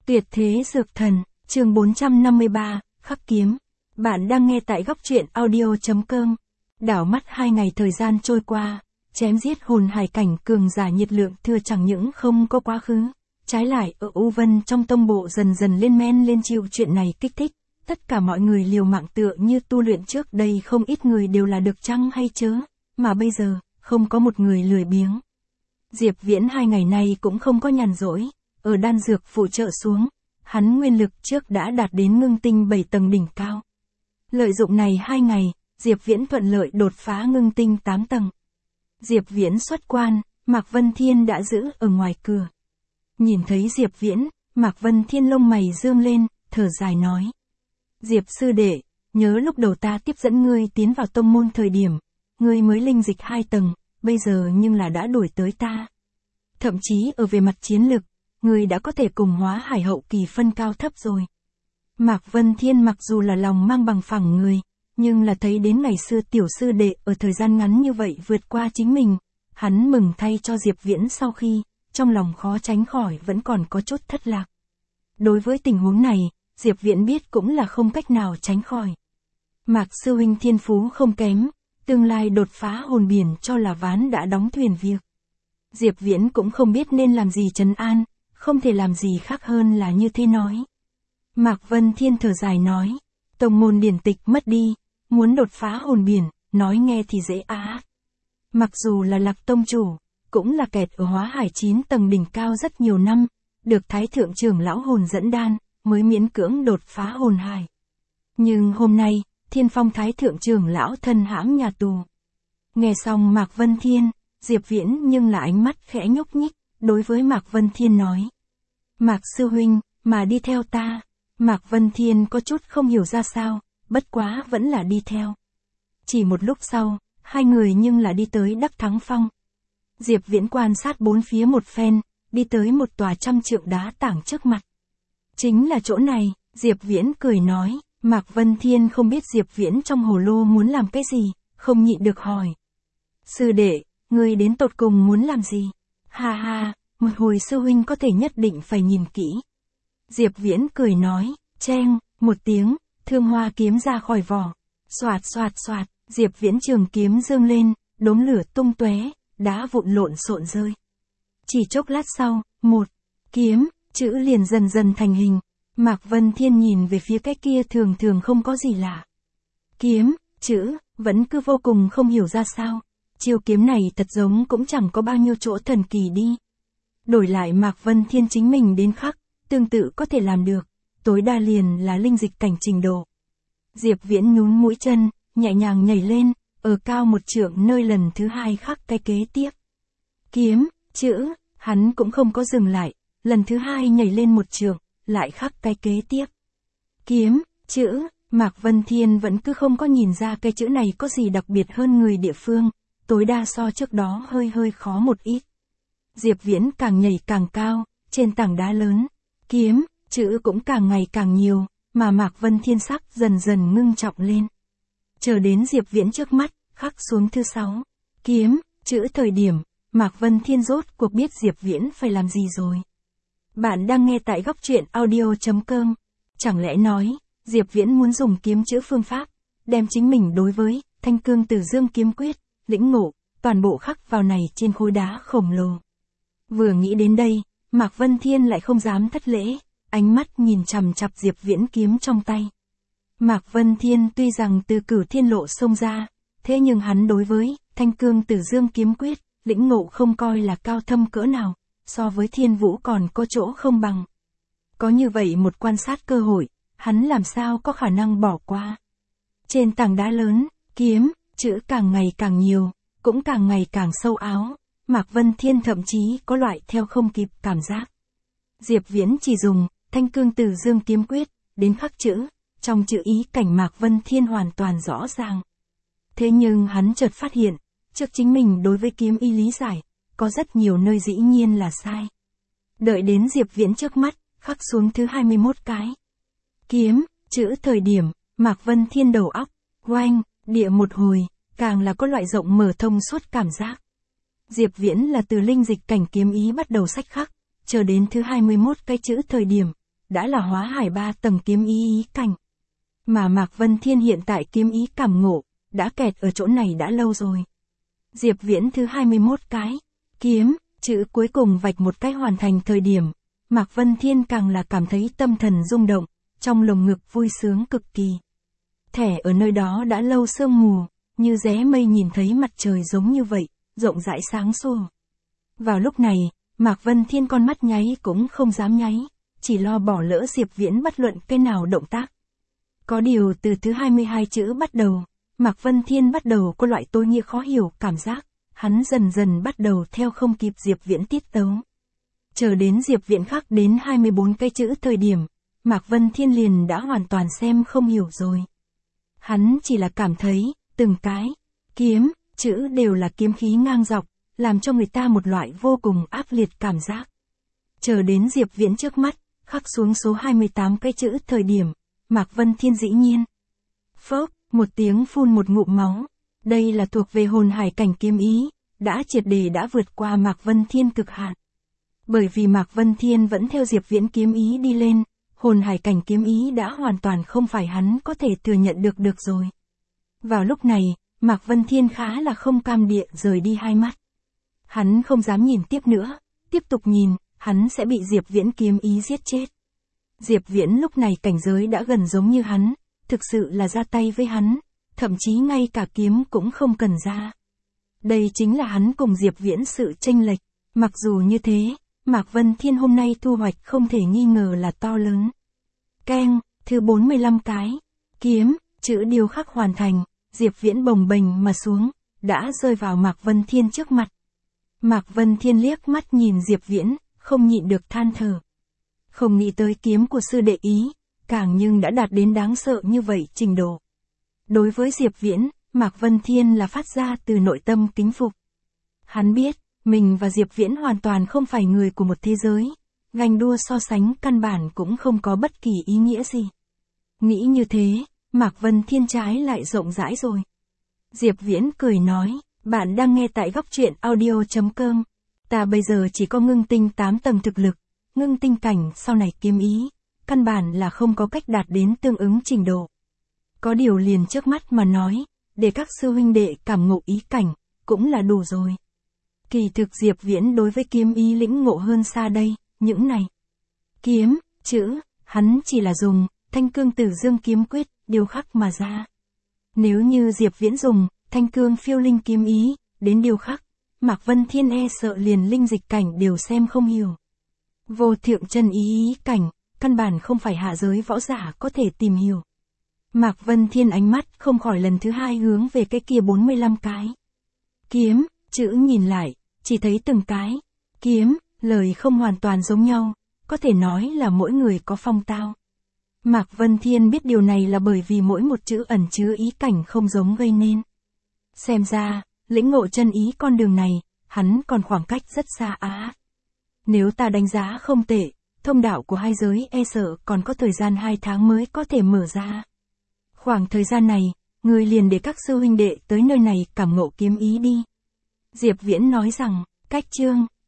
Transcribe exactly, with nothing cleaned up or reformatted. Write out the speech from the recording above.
Tuyệt thế dược thần, chương bốn trăm năm mươi ba, khắc kiếm. Bạn đang nghe tại góc truyện audio.com. Đảo mắt hai ngày thời gian trôi qua, chém giết hồn hải cảnh cường giả nhiệt lượng thừa chẳng những không có quá khứ. Trái lại ở U Vân trong tông bộ dần dần lên men lên chịu chuyện này kích thích. Tất cả mọi người liều mạng tựa như tu luyện trước đây, không ít người đều là được chăng hay chớ, mà bây giờ, không có một người lười biếng. Diệp Viễn hai ngày nay cũng không có nhàn rỗi, ở đan dược phụ trợ xuống, hắn nguyên lực trước đã đạt đến ngưng tinh bảy tầng đỉnh cao. Lợi dụng này hai ngày, Diệp Viễn thuận lợi đột phá ngưng tinh tám tầng. Diệp Viễn xuất quan, Mạc Vân Thiên đã giữ ở ngoài cửa. Nhìn thấy Diệp Viễn, Mạc Vân Thiên lông mày dương lên, thở dài nói. Diệp sư đệ, nhớ lúc đầu ta tiếp dẫn ngươi tiến vào tông môn thời điểm, ngươi mới linh dịch hai tầng, bây giờ nhưng là đã đuổi tới ta. Thậm chí ở về mặt chiến lực, ngươi đã có thể cùng Hóa Hải hậu kỳ phân cao thấp rồi. Mạc Vân Thiên mặc dù là lòng mang bằng phẳng người, nhưng là thấy đến ngày xưa tiểu sư đệ ở thời gian ngắn như vậy vượt qua chính mình, hắn mừng thay cho Diệp Viễn, sau khi, trong lòng khó tránh khỏi vẫn còn có chút thất lạc. Đối với tình huống này, Diệp Viễn biết cũng là không cách nào tránh khỏi. Mạc sư huynh thiên phú không kém, tương lai đột phá hồn biển cho là ván đã đóng thuyền việc. Diệp Viễn cũng không biết nên làm gì trấn an, không thể làm gì khác hơn là như thế nói. Mạc Vân Thiên thở dài nói, tông môn điển tịch mất đi, muốn đột phá hồn biển, nói nghe thì dễ á. Mặc dù là Lạc tông chủ, cũng là kẹt ở Hóa Hải chín tầng đỉnh cao rất nhiều năm, được Thái thượng trưởng lão hồn dẫn đan, mới miễn cưỡng đột phá hồn hải. Nhưng hôm nay, Thiên Phong Thái thượng trưởng lão thân hãm nhà tù. Nghe xong Mạc Vân Thiên, Diệp Viễn nhưng là ánh mắt khẽ nhúc nhích, đối với Mạc Vân Thiên nói. Mạc sư huynh, mà đi theo ta. Mạc Vân Thiên có chút không hiểu ra sao, bất quá vẫn là đi theo. Chỉ một lúc sau, hai người nhưng là đi tới Đắc Thắng Phong. Diệp Viễn quan sát bốn phía một phen, đi tới một tòa trăm trượng đá tảng trước mặt. Chính là chỗ này, Diệp Viễn cười nói. Mạc Vân Thiên không biết Diệp Viễn trong hồ lô muốn làm cái gì, không nhịn được hỏi. Sư đệ, ngươi đến tột cùng muốn làm gì? Ha ha, một hồi sư huynh có thể nhất định phải nhìn kỹ. Diệp Viễn cười nói, cheng, một tiếng, thương hoa kiếm ra khỏi vỏ. Xoạt xoạt xoạt, Diệp Viễn trường kiếm dương lên, đốm lửa tung tóe, đá vụn lộn xộn rơi. Chỉ chốc lát sau, một kiếm, chữ liền dần dần thành hình. Mạc Vân Thiên nhìn về phía cái kia thường thường không có gì lạ. Kiếm, chữ, vẫn cứ vô cùng không hiểu ra sao. Chiêu kiếm này thật giống cũng chẳng có bao nhiêu chỗ thần kỳ đi. Đổi lại Mạc Vân Thiên chính mình đến khắc, tương tự có thể làm được, tối đa liền là linh dịch cảnh trình độ. Diệp Viễn nhún mũi chân, nhẹ nhàng nhảy lên, ở cao một trượng nơi lần thứ hai khắc cái kế tiếp. Kiếm, chữ, hắn cũng không có dừng lại, lần thứ hai nhảy lên một trượng, lại khắc cái kế tiếp. Kiếm, chữ, Mạc Vân Thiên vẫn cứ không có nhìn ra cái chữ này có gì đặc biệt hơn người địa phương, tối đa so trước đó hơi hơi khó một ít. Diệp Viễn càng nhảy càng cao, trên tảng đá lớn, kiếm, chữ cũng càng ngày càng nhiều, mà Mạc Vân Thiên sắc dần dần ngưng trọng lên. Chờ đến Diệp Viễn trước mắt, khắc xuống thứ sáu, kiếm, chữ thời điểm, Mạc Vân Thiên rốt cuộc biết Diệp Viễn phải làm gì rồi. Bạn đang nghe tại góc truyện audio.com. Chẳng lẽ nói, Diệp Viễn muốn dùng kiếm chữ phương pháp, đem chính mình đối với Thanh Cương Tử Dương kiếm quyết, lĩnh ngộ, toàn bộ khắc vào này trên khối đá khổng lồ. Vừa nghĩ đến đây, Mạc Vân Thiên lại không dám thất lễ, ánh mắt nhìn chằm chằm Diệp Viễn kiếm trong tay. Mạc Vân Thiên tuy rằng từ Cửu Thiên Lộ xông ra, thế nhưng hắn đối với Thanh Cương Tử Dương kiếm quyết, lĩnh ngộ không coi là cao thâm cỡ nào. So với Thiên Vũ còn có chỗ không bằng. Có như vậy một quan sát cơ hội, hắn làm sao có khả năng bỏ qua. Trên tảng đá lớn, kiếm, chữ càng ngày càng nhiều, cũng càng ngày càng sâu áo, Mạc Vân Thiên thậm chí có loại theo không kịp cảm giác. Diệp Viễn chỉ dùng Thanh Cương Tử Dương kiếm quyết, đến khắc chữ, trong chữ ý cảnh Mạc Vân Thiên hoàn toàn rõ ràng. Thế nhưng hắn chợt phát hiện, trước chính mình đối với kiếm y lý giải, có rất nhiều nơi dĩ nhiên là sai. Đợi đến Diệp Viễn trước mắt, khắc xuống thứ hai mươi mốt cái. Kiếm, chữ thời điểm, Mạc Vân Thiên đầu óc, oanh, địa một hồi, càng là có loại rộng mở thông suốt cảm giác. Diệp Viễn là từ linh dịch cảnh kiếm ý bắt đầu sách khắc, chờ đến thứ hai mươi mốt cái chữ thời điểm, đã là hóa hải ba tầng kiếm ý ý cảnh. Mà Mạc Vân Thiên hiện tại kiếm ý cảm ngộ, đã kẹt ở chỗ này đã lâu rồi. Diệp Viễn thứ hai mươi mốt cái, kiếm, chữ cuối cùng vạch một cách hoàn thành thời điểm, Mạc Vân Thiên càng là cảm thấy tâm thần rung động, trong lồng ngực vui sướng cực kỳ. Thẻ ở nơi đó đã lâu sương mù, như rẽ mây nhìn thấy mặt trời giống như vậy, rộng rãi sáng sủa. Vào lúc này, Mạc Vân Thiên con mắt nháy cũng không dám nháy, chỉ lo bỏ lỡ Diệp Viễn bất luận cái nào động tác. Có điều từ thứ hai mươi hai chữ bắt đầu, Mạc Vân Thiên bắt đầu có loại tối nghĩa khó hiểu cảm giác, hắn dần dần bắt đầu theo không kịp Diệp Viễn tiết tấu. Chờ đến Diệp Viễn khắc đến hai mươi bốn cái chữ thời điểm, Mạc Vân Thiên liền đã hoàn toàn xem không hiểu rồi. Hắn chỉ là cảm thấy, từng cái, kiếm, chữ đều là kiếm khí ngang dọc, làm cho người ta một loại vô cùng ác liệt cảm giác. Chờ đến Diệp Viễn trước mắt, khắc xuống số hai mươi tám cái chữ thời điểm, Mạc Vân Thiên dĩ nhiên. Phốc, một tiếng phun một ngụm máu. Đây là thuộc về hồn hải cảnh kiếm ý, đã triệt để đã vượt qua Mạc Vân Thiên cực hạn. Bởi vì Mạc Vân Thiên vẫn theo Diệp Viễn kiếm ý đi lên, hồn hải cảnh kiếm ý đã hoàn toàn không phải hắn có thể thừa nhận được được rồi. Vào lúc này, Mạc Vân Thiên khá là không cam địa rời đi hai mắt. Hắn không dám nhìn tiếp nữa, tiếp tục nhìn, hắn sẽ bị Diệp Viễn kiếm ý giết chết. Diệp Viễn lúc này cảnh giới đã gần giống như hắn, thực sự là ra tay với hắn, thậm chí ngay cả kiếm cũng không cần ra. Đây chính là hắn cùng Diệp Viễn sự chênh lệch, mặc dù như thế, Mạc Vân Thiên hôm nay thu hoạch không thể nghi ngờ là to lớn. Keng, thứ bốn mươi lăm cái, kiếm, chữ điêu khắc hoàn thành, Diệp Viễn bồng bềnh mà xuống, đã rơi vào Mạc Vân Thiên trước mặt. Mạc Vân Thiên liếc mắt nhìn Diệp Viễn, không nhịn được than thở. Không nghĩ tới kiếm của sư đệ ý, càng nhưng đã đạt đến đáng sợ như vậy trình độ. Đối với Diệp Viễn, Mạc Vân Thiên là phát ra từ nội tâm kính phục. Hắn biết, mình và Diệp Viễn hoàn toàn không phải người của một thế giới, ganh đua so sánh căn bản cũng không có bất kỳ ý nghĩa gì. Nghĩ như thế, Mạc Vân Thiên trái lại rộng rãi rồi. Diệp Viễn cười nói, bạn đang nghe tại góc truyện audio chấm com. Ta bây giờ chỉ có ngưng tinh tám tầng thực lực, ngưng tinh cảnh sau này kiếm ý, căn bản là không có cách đạt đến tương ứng trình độ. Có điều liền trước mắt mà nói, để các sư huynh đệ cảm ngộ ý cảnh, cũng là đủ rồi. Kỳ thực Diệp Viễn đối với kiếm ý lĩnh ngộ hơn xa đây, những này. Kiếm, chữ, hắn chỉ là dùng, thanh cương tử dương kiếm quyết, điều khắc mà ra. Nếu như Diệp Viễn dùng, thanh cương phiêu linh kiếm ý, đến điều khắc, Mạc Vân Thiên e sợ liền linh dịch cảnh đều xem không hiểu. Vô thượng chân ý ý cảnh, căn bản không phải hạ giới võ giả có thể tìm hiểu. Mạc Vân Thiên ánh mắt không khỏi lần thứ hai hướng về cái kia bốn mươi lăm cái. Kiếm, chữ nhìn lại, chỉ thấy từng cái. Kiếm, lời không hoàn toàn giống nhau, có thể nói là mỗi người có phong tao. Mạc Vân Thiên biết điều này là bởi vì mỗi một chữ ẩn chứa ý cảnh không giống gây nên. Xem ra, lĩnh ngộ chân ý con đường này, hắn còn khoảng cách rất xa á. Nếu ta đánh giá không tệ, thông đạo của hai giới e sợ còn có thời gian hai tháng mới có thể mở ra. Khoảng thời gian này, người liền để các sư huynh đệ tới nơi này cảm ngộ kiếm ý đi. Diệp Viễn nói rằng, cách chương